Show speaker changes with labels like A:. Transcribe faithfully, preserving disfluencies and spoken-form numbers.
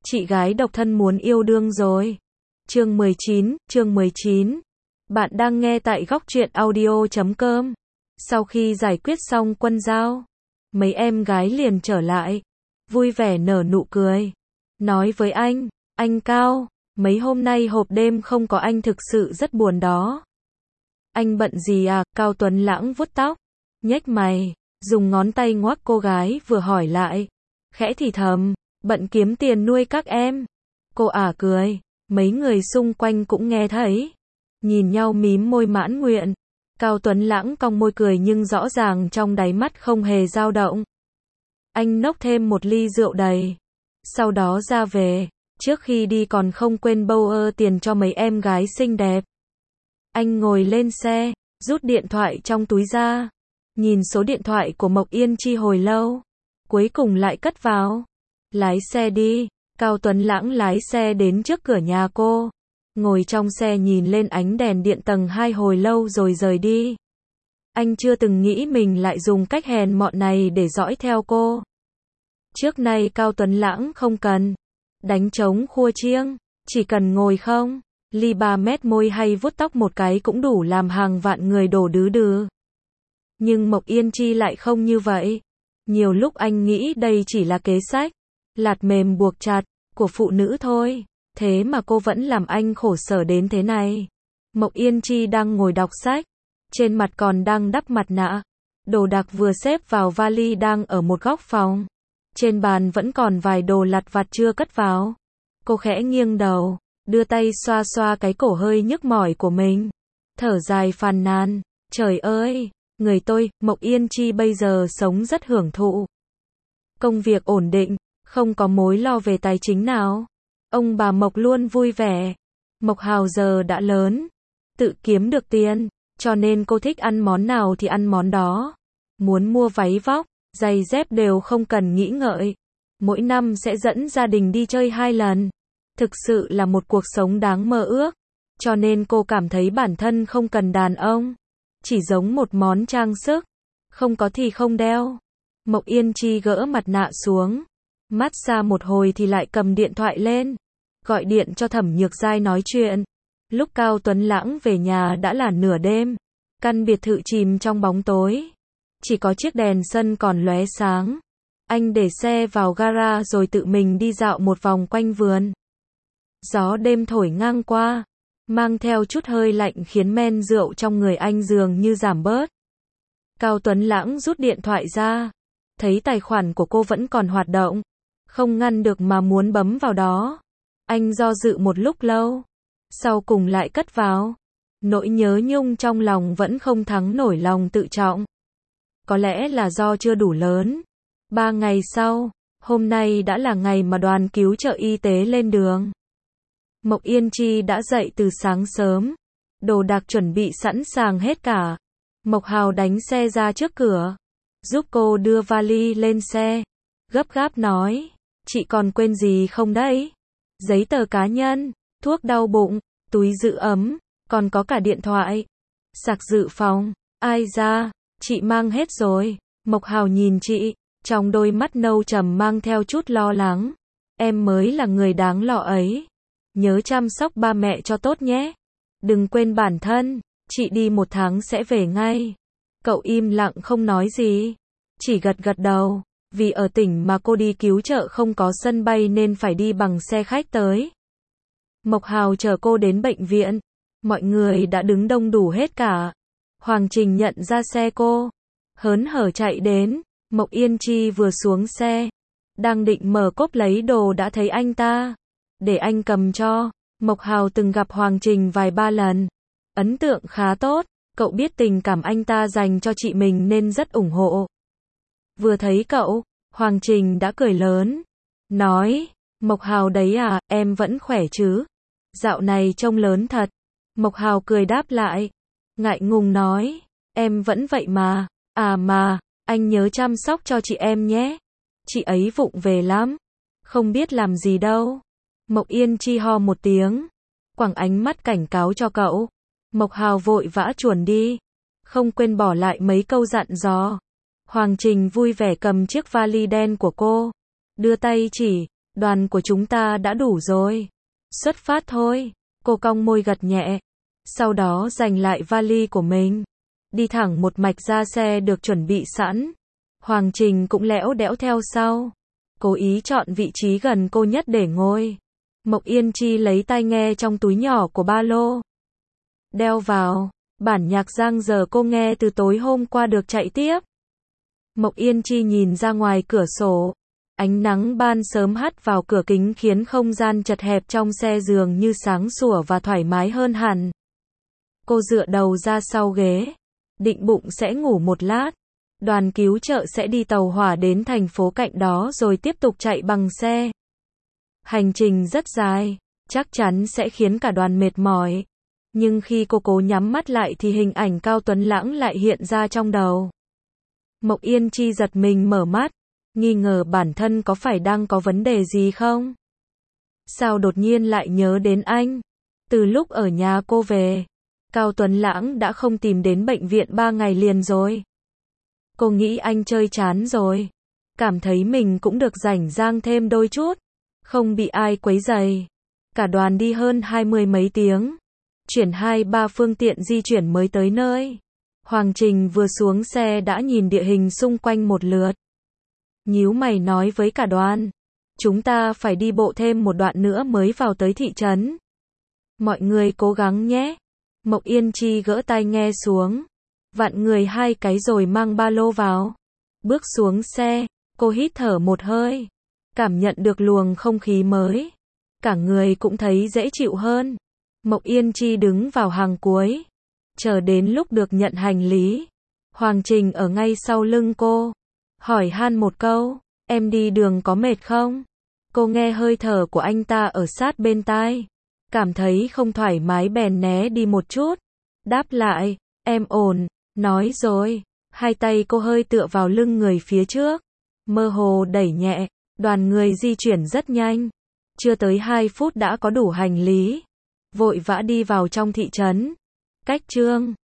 A: Chị gái độc thân muốn yêu đương rồi. Chương mười chín, chương mười chín. Bạn đang nghe tại góc truyện audio chấm com. Sau khi giải quyết xong quân giao, mấy em gái liền trở lại, vui vẻ nở nụ cười. Nói với anh, anh Cao, mấy hôm nay hộp đêm không có anh thực sự rất buồn đó. Anh bận gì à? Cao Tuấn Lãng vuốt tóc, nhếch mày, dùng ngón tay ngoắc cô gái vừa hỏi lại. Khẽ thì thầm, bận kiếm tiền nuôi các em. Cô ả cười, mấy người xung quanh cũng nghe thấy. Nhìn nhau mím môi mãn nguyện. Cao Tuấn Lãng cong môi cười nhưng rõ ràng trong đáy mắt không hề dao động. Anh nốc thêm một ly rượu đầy, sau đó ra về. Trước khi đi còn không quên bâu ơ tiền cho mấy em gái xinh đẹp. Anh ngồi lên xe, rút điện thoại trong túi ra, nhìn số điện thoại của Mộc Yên Chi hồi lâu, cuối cùng lại cất vào. Lái xe đi. Cao Tuấn Lãng lái xe đến trước cửa nhà cô, ngồi trong xe nhìn lên ánh đèn điện tầng hai hồi lâu rồi rời đi. Anh chưa từng nghĩ mình lại dùng cách hèn mọn này để dõi theo cô. Trước nay Cao Tuấn Lãng không cần đánh trống khua chiêng, chỉ cần ngồi không ly ba mét môi hay vuốt tóc một cái cũng đủ làm hàng vạn người đổ đứ đừ. Nhưng Mộc Yên Chi lại không như vậy. Nhiều lúc anh nghĩ đây chỉ là kế sách lạt mềm buộc chặt của phụ nữ thôi, thế mà cô vẫn làm anh khổ sở đến thế này. Mộc Yên Chi đang ngồi đọc sách, trên mặt còn đang đắp mặt nạ. Đồ đạc vừa xếp vào vali đang ở một góc phòng. Trên bàn vẫn còn vài đồ lặt vặt chưa cất vào. Cô khẽ nghiêng đầu, đưa tay xoa xoa cái cổ hơi nhức mỏi của mình, thở dài phàn nàn, trời ơi, người tôi, Mộc Yên Chi bây giờ sống rất hưởng thụ. Công việc ổn định, không có mối lo về tài chính nào. Ông bà Mộc luôn vui vẻ. Mộc Hào giờ đã lớn, tự kiếm được tiền, cho nên cô thích ăn món nào thì ăn món đó. Muốn mua váy vóc, giày dép đều không cần nghĩ ngợi. Mỗi năm sẽ dẫn gia đình đi chơi hai lần. Thực sự là một cuộc sống đáng mơ ước. Cho nên cô cảm thấy bản thân không cần đàn ông. Chỉ giống một món trang sức. Không có thì không đeo. Mộc Yên Chi gỡ mặt nạ xuống. Mát xa một hồi thì lại cầm điện thoại lên. Gọi điện cho Thẩm Nhược Giai nói chuyện. Lúc Cao Tuấn Lãng về nhà đã là nửa đêm. Căn biệt thự chìm trong bóng tối. Chỉ có chiếc đèn sân còn lóe sáng. Anh để xe vào gara rồi tự mình đi dạo một vòng quanh vườn. Gió đêm thổi ngang qua, mang theo chút hơi lạnh khiến men rượu trong người anh dường như giảm bớt. Cao Tuấn Lãng rút điện thoại ra, thấy tài khoản của cô vẫn còn hoạt động, không ngăn được mà muốn bấm vào đó. Anh do dự một lúc lâu, sau cùng lại cất vào. Nỗi nhớ nhung trong lòng vẫn không thắng nổi lòng tự trọng. Có lẽ là do chưa đủ lớn. Ba ngày sau, hôm nay đã là ngày mà đoàn cứu trợ y tế lên đường. Mộc Yên Chi đã dậy từ sáng sớm. Đồ đạc chuẩn bị sẵn sàng hết cả. Mộc Hào đánh xe ra trước cửa, giúp cô đưa vali lên xe. Gấp gáp nói, chị còn quên gì không đấy? Giấy tờ cá nhân, thuốc đau bụng, túi giữ ấm, còn có cả điện thoại, sạc dự phòng. Ai da, chị mang hết rồi. Mộc Hào nhìn chị, trong đôi mắt nâu trầm mang theo chút lo lắng. Em mới là người đáng lo ấy. Nhớ chăm sóc ba mẹ cho tốt nhé. Đừng quên bản thân, chị đi một tháng sẽ về ngay. Cậu im lặng không nói gì, chỉ gật gật đầu. Vì ở tỉnh mà cô đi cứu trợ không có sân bay nên phải đi bằng xe khách tới. Mộc Hào chở cô đến bệnh viện. Mọi người đã đứng đông đủ hết cả. Hoàng Trình nhận ra xe cô, hớn hở chạy đến. Mộc Yên Chi vừa xuống xe, đang định mở cốp lấy đồ đã thấy anh ta. Để anh cầm cho. Mộc Hào từng gặp Hoàng Trình vài ba lần, ấn tượng khá tốt. Cậu biết tình cảm anh ta dành cho chị mình nên rất ủng hộ. Vừa thấy cậu, Hoàng Trình đã cười lớn, nói, Mộc Hào đấy à, em vẫn khỏe chứ? Dạo này trông lớn thật. Mộc Hào cười đáp lại, ngại ngùng nói, em vẫn vậy mà. À mà, anh nhớ chăm sóc cho chị em nhé. Chị ấy vụng về lắm, không biết làm gì đâu. Mộc Yên Chi ho một tiếng, quẳng ánh mắt cảnh cáo cho cậu. Mộc Hào vội vã chuồn đi, không quên bỏ lại mấy câu dặn dò. Hoàng Trình vui vẻ cầm chiếc vali đen của cô, đưa tay chỉ, Đoàn của chúng ta đã đủ rồi. Xuất phát thôi. Cô cong môi gật nhẹ. Sau đó giành lại vali của mình. Đi thẳng một mạch ra xe được chuẩn bị sẵn. Hoàng Trình cũng lẽo đẽo theo sau. Cố ý chọn vị trí gần cô nhất để ngồi. Mộc Yên Chi lấy tai nghe trong túi nhỏ của ba lô. Đeo vào. Bản nhạc Giang giờ cô nghe từ tối hôm qua được chạy tiếp. Mộc Yên Chi nhìn ra ngoài cửa sổ. Ánh nắng ban sớm hắt vào cửa kính khiến không gian chật hẹp trong xe dường như sáng sủa và thoải mái hơn hẳn. Cô dựa đầu ra sau ghế. Định bụng sẽ ngủ một lát. Đoàn cứu trợ sẽ đi tàu hỏa đến thành phố cạnh đó rồi tiếp tục chạy bằng xe. Hành trình rất dài, chắc chắn sẽ khiến cả đoàn mệt mỏi. Nhưng khi cô cố nhắm mắt lại thì hình ảnh Cao Tuấn Lãng lại hiện ra trong đầu. Mộc Yên Chi giật mình mở mắt, nghi ngờ bản thân có phải đang có vấn đề gì không? Sao đột nhiên lại nhớ đến anh? Từ lúc ở nhà cô về, Cao Tuấn Lãng đã không tìm đến bệnh viện ba ngày liền rồi. Cô nghĩ anh chơi chán rồi. Cảm thấy mình cũng được rảnh rang thêm đôi chút. Không bị ai quấy rầy. Cả đoàn đi hơn hai mươi mấy tiếng. Chuyển hai ba phương tiện di chuyển mới tới nơi. Hoàng Trình vừa xuống xe đã nhìn địa hình xung quanh một lượt. Nhíu mày nói với cả đoàn. Chúng ta phải đi bộ thêm một đoạn nữa mới vào tới thị trấn. Mọi người cố gắng nhé. Mộc Yên Chi gỡ tai nghe xuống. Vặn người hai cái rồi mang ba lô vào. Bước xuống xe, cô hít thở một hơi. Cảm nhận được luồng không khí mới. Cả người cũng thấy dễ chịu hơn. Mộc Yên Chi đứng vào hàng cuối. Chờ đến lúc được nhận hành lý. Hoàng Trình ở ngay sau lưng cô. Hỏi han một câu. Em đi đường có mệt không? Cô nghe hơi thở của anh ta ở sát bên tai. Cảm thấy không thoải mái bèn né đi một chút. Đáp lại. Em ổn. Nói rồi. Hai tay cô hơi tựa vào lưng người phía trước. Mơ hồ đẩy nhẹ. Đoàn người di chuyển rất nhanh. Chưa tới hai phút đã có đủ hành lý. Vội vã đi vào trong thị trấn. Cách Trương